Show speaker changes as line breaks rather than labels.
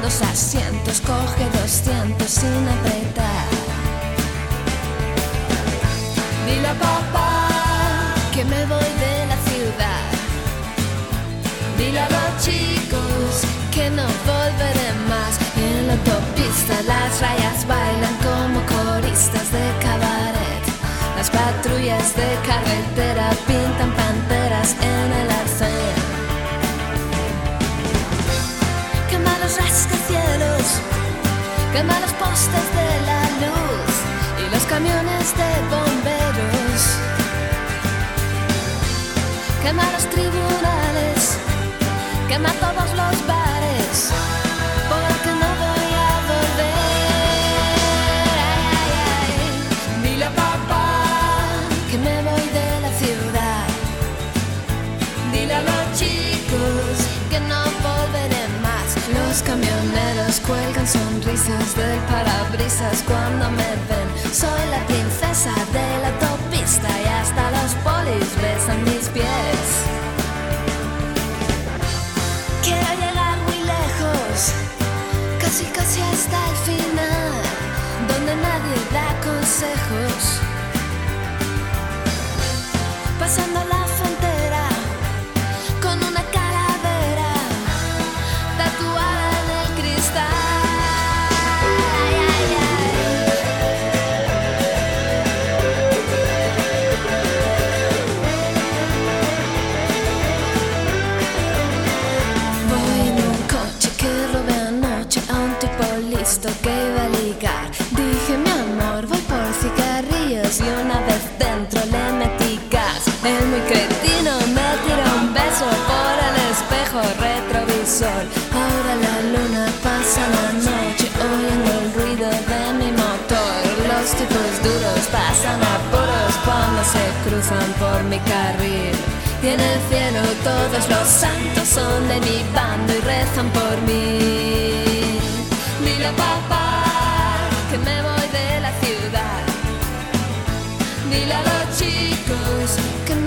los asientos, coge 200 sin apretar. Dile a papá que me voy de la ciudad. Dile a los chicos que no volveré más. En la autopista las rayas bailan como coristas de cabaret. Las patrullas de carretera pintan panteras en el arcén. Quema los rascacielos, quema los postes de la luz y los camiones de bomberos. Quema los tribunales, quema todos los bares, porque no voy a volver. Ay, ay, ay. Dile a papá que me voy de la ciudad. Dile a los chicos que no volveré más. Los camioneros cuelgan sonrisas del parabrisas cuando me ven. Soy la princesa de la autopista y hasta los polis besan mis pies. Quiero llegar muy lejos, casi casi hasta el final, donde nadie da consejos. Pasando la frontera con una calavera tatuada en el cristal. Ay, ay, ay. Voy en un coche que robé anoche a un tipo listo que iba a ligar. Dije, mi amor, voy por cigarrillos y una vez dentro le metí gas. El muy cretino me tiró un beso por el espejo retrovisor. Ahora la luna pasa la noche oyendo el ruido de mi motor. Los tipos duros pasan apuros cuando se cruzan por mi carril. Y en el cielo todos los santos son de mi bando y rezan por mí. Dile a papá que me voy de la ciudad. Dile a los chicos que